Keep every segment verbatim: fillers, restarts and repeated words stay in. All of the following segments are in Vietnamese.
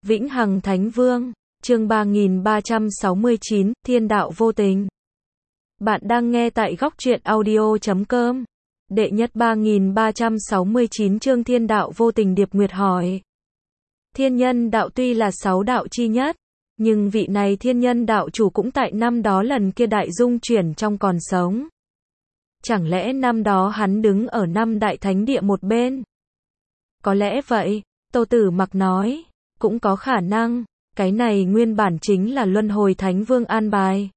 Vĩnh Hằng Thánh Vương, chương ba nghìn ba trăm sáu mươi chín, Thiên đạo vô tình. Bạn đang nghe tại góc truyện audio chấm com. Đệ nhất ba nghìn ba trăm sáu mươi chín chương Thiên đạo vô tình. Điệp Nguyệt hỏi. Thiên nhân đạo tuy là sáu đạo chi nhất, nhưng vị này thiên nhân đạo chủ cũng tại năm đó lần kia đại dung chuyển trong còn sống. Chẳng lẽ năm đó hắn đứng ở năm đại thánh địa một bên? Có lẽ vậy, Tô Tử Mặc nói. Cũng có khả năng, cái này nguyên bản chính là Luân Hồi Thánh Vương an bài.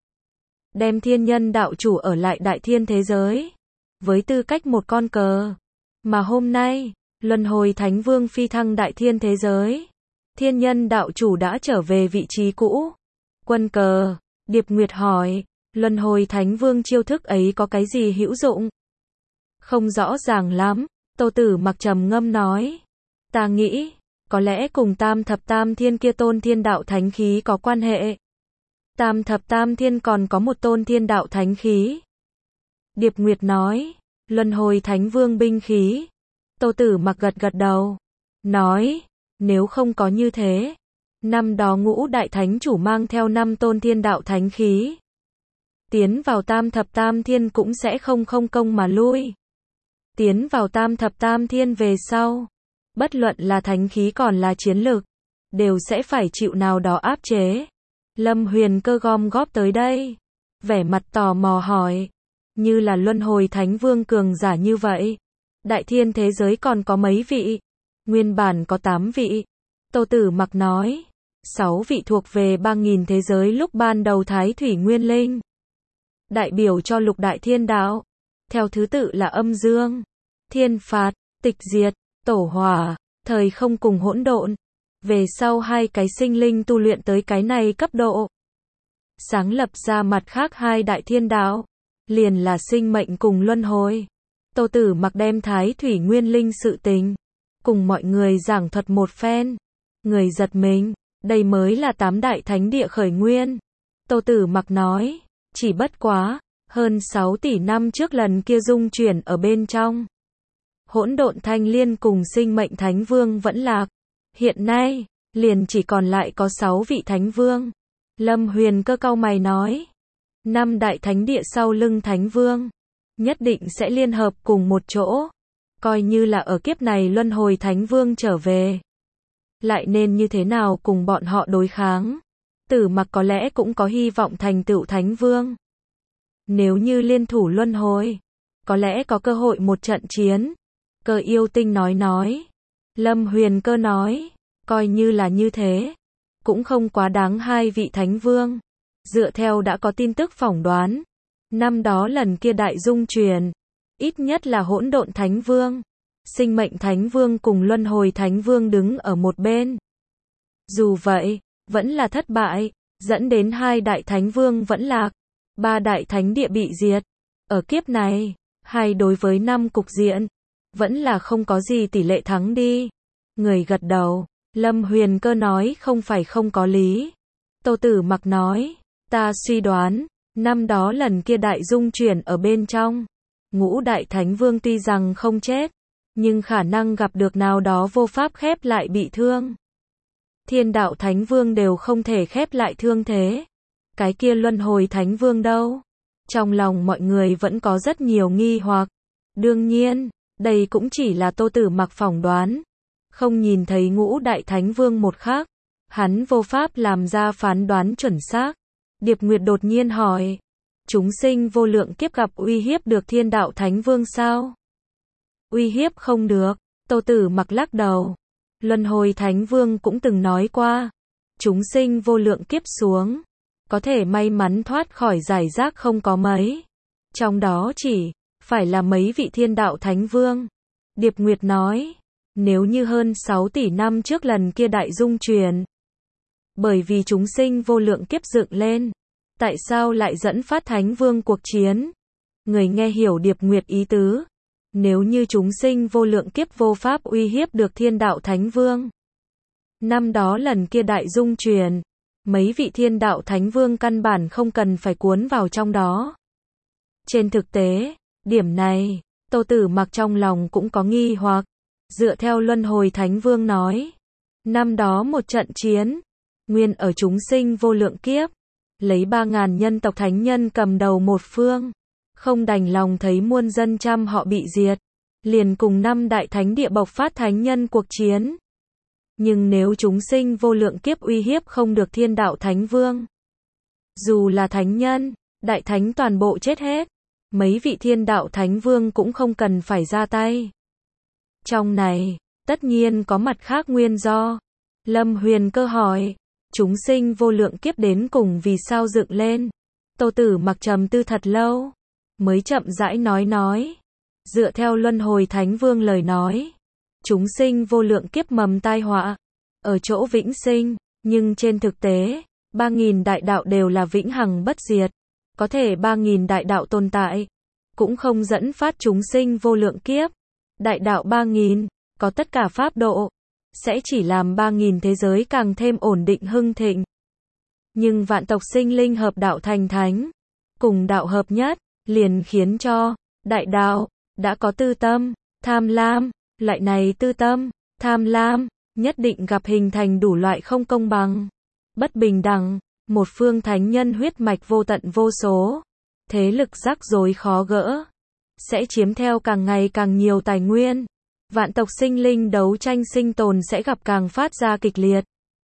Đem thiên nhân đạo chủ ở lại đại thiên thế giới, với tư cách một con cờ. Mà hôm nay, Luân Hồi Thánh Vương phi thăng đại thiên thế giới. Thiên nhân đạo chủ đã trở về vị trí cũ. Quân cờ, Điệp Nguyệt hỏi, Luân Hồi Thánh Vương chiêu thức ấy có cái gì hữu dụng? Không rõ ràng lắm, Tô Tử Mặc trầm ngâm nói. Ta nghĩ, có lẽ cùng tam thập tam thiên kia tôn thiên đạo thánh khí có quan hệ. Tam thập tam thiên còn có một tôn thiên đạo thánh khí. Điệp Nguyệt nói, Luân Hồi Thánh Vương binh khí. Tô Tử Mặc gật gật đầu. Nói, nếu không có như thế, năm đó ngũ đại thánh chủ mang theo năm tôn thiên đạo thánh khí. Tiến vào tam thập tam thiên cũng sẽ không không công mà lui. Tiến vào tam thập tam thiên về sau, bất luận là thánh khí còn là chiến lực, đều sẽ phải chịu nào đó áp chế. Lâm Huyền Cơ gom góp tới đây, vẻ mặt tò mò hỏi, như là Luân Hồi Thánh Vương cường giả như vậy, đại thiên thế giới còn có mấy vị? Nguyên bản có tám vị. Tô Tử Mặc nói, sáu vị thuộc về ba nghìn thế giới lúc ban đầu Thái Thủy Nguyên Linh, đại biểu cho lục đại thiên đạo, theo thứ tự là Âm Dương, Thiên Phạt, Tịch Diệt, Tổ Hỏa, Thời Không cùng Hỗn Độn. Về sau hai cái sinh linh tu luyện tới cái này cấp độ, sáng lập ra mặt khác hai đại thiên đạo, liền là sinh mệnh cùng luân hồi. Tô Tử Mặc đem Thái Thủy Nguyên Linh sự tình cùng mọi người giảng thuật một phen. Người giật mình, đây mới là tám đại thánh địa khởi nguyên. Tô Tử Mặc nói, chỉ bất quá, hơn sáu tỷ năm trước lần kia dung chuyển ở bên trong. Hỗn Độn Thanh Liên cùng Sinh Mệnh Thánh Vương vẫn lạc. Hiện nay, liền chỉ còn lại có sáu vị Thánh Vương. Lâm Huyền Cơ cau mày nói, năm đại thánh địa sau lưng Thánh Vương, nhất định sẽ liên hợp cùng một chỗ. Coi như là ở kiếp này Luân Hồi Thánh Vương trở về, lại nên như thế nào cùng bọn họ đối kháng? Tử Mặc có lẽ cũng có hy vọng thành tựu Thánh Vương. Nếu như liên thủ luân hồi, có lẽ có cơ hội một trận chiến. Cơ Yêu Tinh nói nói. Lâm Huyền Cơ nói, coi như là như thế, cũng không quá đáng hai vị Thánh Vương. Dựa theo đã có tin tức phỏng đoán, năm đó lần kia đại dung truyền, ít nhất là Hỗn Độn Thánh Vương, Sinh Mệnh Thánh Vương cùng Luân Hồi Thánh Vương đứng ở một bên. Dù vậy, vẫn là thất bại, dẫn đến hai đại Thánh Vương vẫn lạc, ba đại thánh địa bị diệt. Ở kiếp này, hai đối với năm cục diện, vẫn là không có gì tỷ lệ thắng đi. Người gật đầu, Lâm Huyền Cơ nói không phải không có lý. Tô Tử Mặc nói, ta suy đoán, năm đó lần kia đại dung chuyển ở bên trong, ngũ đại thánh vương tuy rằng không chết, nhưng khả năng gặp được nào đó vô pháp khép lại bị thương. Thiên đạo thánh vương đều không thể khép lại thương thế. Cái kia Luân Hồi Thánh Vương đâu? Trong lòng mọi người vẫn có rất nhiều nghi hoặc. Đương nhiên, đây cũng chỉ là Tô Tử Mặc phỏng đoán. Không nhìn thấy ngũ đại thánh vương một khác, hắn vô pháp làm ra phán đoán chuẩn xác. Điệp Nguyệt đột nhiên hỏi, chúng sinh vô lượng kiếp gặp uy hiếp được thiên đạo thánh vương sao? Uy hiếp không được. Tô Tử Mặc lắc đầu. Luân Hồi Thánh Vương cũng từng nói qua, chúng sinh vô lượng kiếp xuống, có thể may mắn thoát khỏi giải rác không có mấy. Trong đó chỉ phải là mấy vị thiên đạo thánh vương. Điệp Nguyệt nói, nếu như hơn sáu tỷ năm trước lần kia đại dung truyền, bởi vì chúng sinh vô lượng kiếp dựng lên, tại sao lại dẫn phát thánh vương cuộc chiến? Người nghe hiểu Điệp Nguyệt ý tứ. Nếu như chúng sinh vô lượng kiếp vô pháp uy hiếp được thiên đạo thánh vương, năm đó lần kia đại dung truyền, mấy vị thiên đạo thánh vương căn bản không cần phải cuốn vào trong đó. Trên thực tế, điểm này, Tô Tử Mặc trong lòng cũng có nghi hoặc. Dựa theo Luân Hồi Thánh Vương nói, Năm đó một trận chiến, nguyên ở chúng sinh vô lượng kiếp, lấy ba ngàn nhân tộc thánh nhân cầm đầu một phương, không đành lòng thấy muôn dân trăm họ bị diệt, liền cùng năm đại thánh địa bộc phát thánh nhân cuộc chiến. Nhưng nếu chúng sinh vô lượng kiếp uy hiếp không được thiên đạo thánh vương, dù là thánh nhân, đại thánh toàn bộ chết hết, mấy vị thiên đạo thánh vương cũng không cần phải ra tay. Trong này, tất nhiên có mặt khác nguyên do. Lâm Huyền Cơ hỏi, chúng sinh vô lượng kiếp đến cùng vì sao dựng lên? Tô Tử Mặc trầm tư thật lâu, mới chậm rãi nói nói. Dựa theo Luân Hồi Thánh Vương lời nói, chúng sinh vô lượng kiếp mầm tai họa, ở chỗ vĩnh sinh, nhưng trên thực tế, ba nghìn đại đạo đều là vĩnh hằng bất diệt, có thể ba nghìn đại đạo tồn tại, cũng không dẫn phát chúng sinh vô lượng kiếp. Đại đạo ba nghìn, có tất cả pháp độ, sẽ chỉ làm ba nghìn thế giới càng thêm ổn định hưng thịnh. Nhưng vạn tộc sinh linh hợp đạo thành thánh, cùng đạo hợp nhất, liền khiến cho, đại đạo, đã có tư tâm, tham lam, loại này tư tâm, tham lam, nhất định gặp hình thành đủ loại không công bằng, bất bình đẳng, một phương thánh nhân huyết mạch vô tận vô số, thế lực rắc rối khó gỡ, sẽ chiếm theo càng ngày càng nhiều tài nguyên, vạn tộc sinh linh đấu tranh sinh tồn sẽ gặp càng phát ra kịch liệt.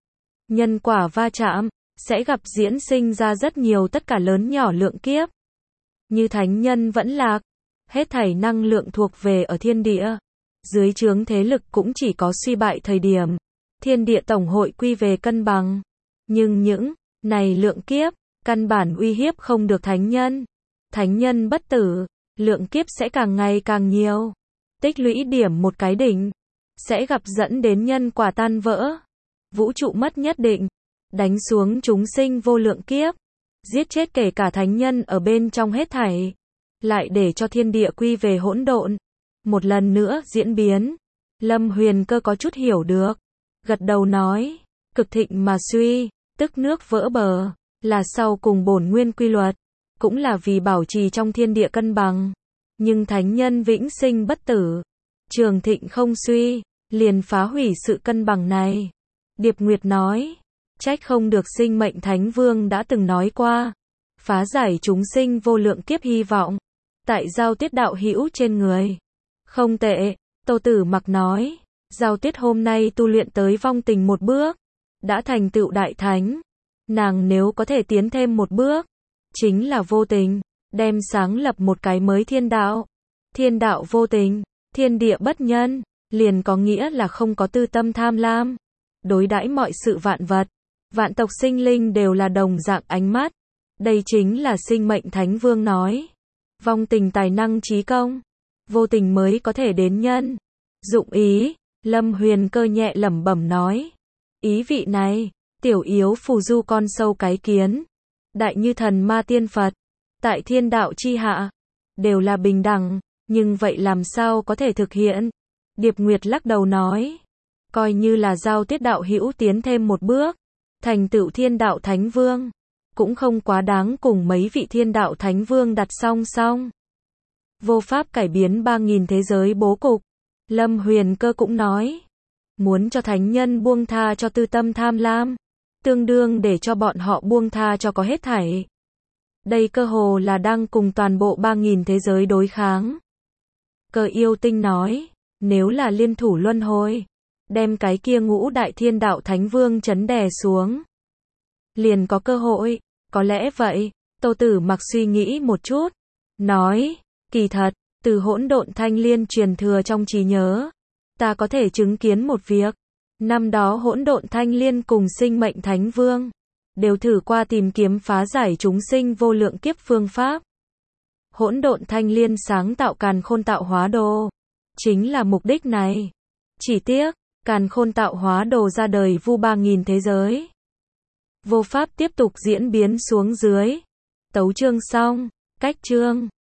Nhân quả va chạm, sẽ gặp diễn sinh ra rất nhiều tất cả lớn nhỏ lượng kiếp. Như thánh nhân vẫn lạc, hết thảy năng lượng thuộc về ở thiên địa, dưới trướng thế lực cũng chỉ có suy bại thời điểm, thiên địa tổng hội quy về cân bằng. Nhưng những này lượng kiếp, căn bản uy hiếp không được thánh nhân. Thánh nhân bất tử, lượng kiếp sẽ càng ngày càng nhiều. Tích lũy điểm một cái đỉnh, sẽ gặp dẫn đến nhân quả tan vỡ. Vũ trụ mất nhất định, đánh xuống chúng sinh vô lượng kiếp, giết chết kể cả thánh nhân ở bên trong hết thảy, lại để cho thiên địa quy về hỗn độn. Một lần nữa diễn biến, Lâm Huyền Cơ có chút hiểu được, gật đầu nói, cực thịnh mà suy, tức nước vỡ bờ, là sau cùng bổn nguyên quy luật, cũng là vì bảo trì trong thiên địa cân bằng. Nhưng thánh nhân vĩnh sinh bất tử, trường thịnh không suy, liền phá hủy sự cân bằng này. Điệp Nguyệt nói, trách không được Sinh Mệnh Thánh Vương đã từng nói qua, phá giải chúng sinh vô lượng kiếp hy vọng, tại Giao Tiết đạo hữu trên người. Không tệ, Tô Tử Mặc nói, Giao Tiết hôm nay tu luyện tới vong tình một bước, đã thành tựu đại thánh. Nàng nếu có thể tiến thêm một bước, chính là vô tình, đem sáng lập một cái mới thiên đạo. Thiên đạo vô tình, thiên địa bất nhân, liền có nghĩa là không có tư tâm tham lam. Đối đãi mọi sự vạn vật, vạn tộc sinh linh đều là đồng dạng ánh mắt. Đây chính là Sinh Mệnh Thánh Vương nói. Vong tình tài năng trí công, vô tình mới có thể đến nhân. Dụng ý, Lâm Huyền Cơ nhẹ lẩm bẩm nói. Ý vị này, tiểu yếu phù du con sâu cái kiến, đại như thần ma tiên Phật, tại thiên đạo chi hạ, đều là bình đẳng, nhưng vậy làm sao có thể thực hiện? Điệp Nguyệt lắc đầu nói, coi như là Giao Tiết đạo hữu tiến thêm một bước, thành tựu thiên đạo thánh vương, cũng không quá đáng cùng mấy vị thiên đạo thánh vương đặt song song. Vô pháp cải biến ba nghìn thế giới bố cục. Lâm Huyền Cơ cũng nói, muốn cho thánh nhân buông tha cho tư tâm tham lam, tương đương để cho bọn họ buông tha cho có hết thảy. Đây cơ hồ là đang cùng toàn bộ ba nghìn thế giới đối kháng. Cơ Yêu Tinh nói, nếu là liên thủ luân hồi, đem cái kia ngũ đại thiên đạo thánh vương chấn đè xuống, liền có cơ hội. Có lẽ vậy. Tô Tử Mặc suy nghĩ một chút, nói, kỳ thật, từ hỗn độn thanh liên truyền thừa trong trí nhớ, ta có thể chứng kiến một việc. Năm đó hỗn độn thanh liên cùng Sinh Mệnh Thánh Vương đều thử qua tìm kiếm phá giải chúng sinh vô lượng kiếp phương pháp. Hỗn độn thanh liên sáng tạo Càn Khôn tạo hóa đồ, chính là mục đích này. Chỉ tiếc, Càn Khôn tạo hóa đồ ra đời vu ba nghìn thế giới, vô pháp tiếp tục diễn biến xuống dưới. Tấu chương xong, cách chương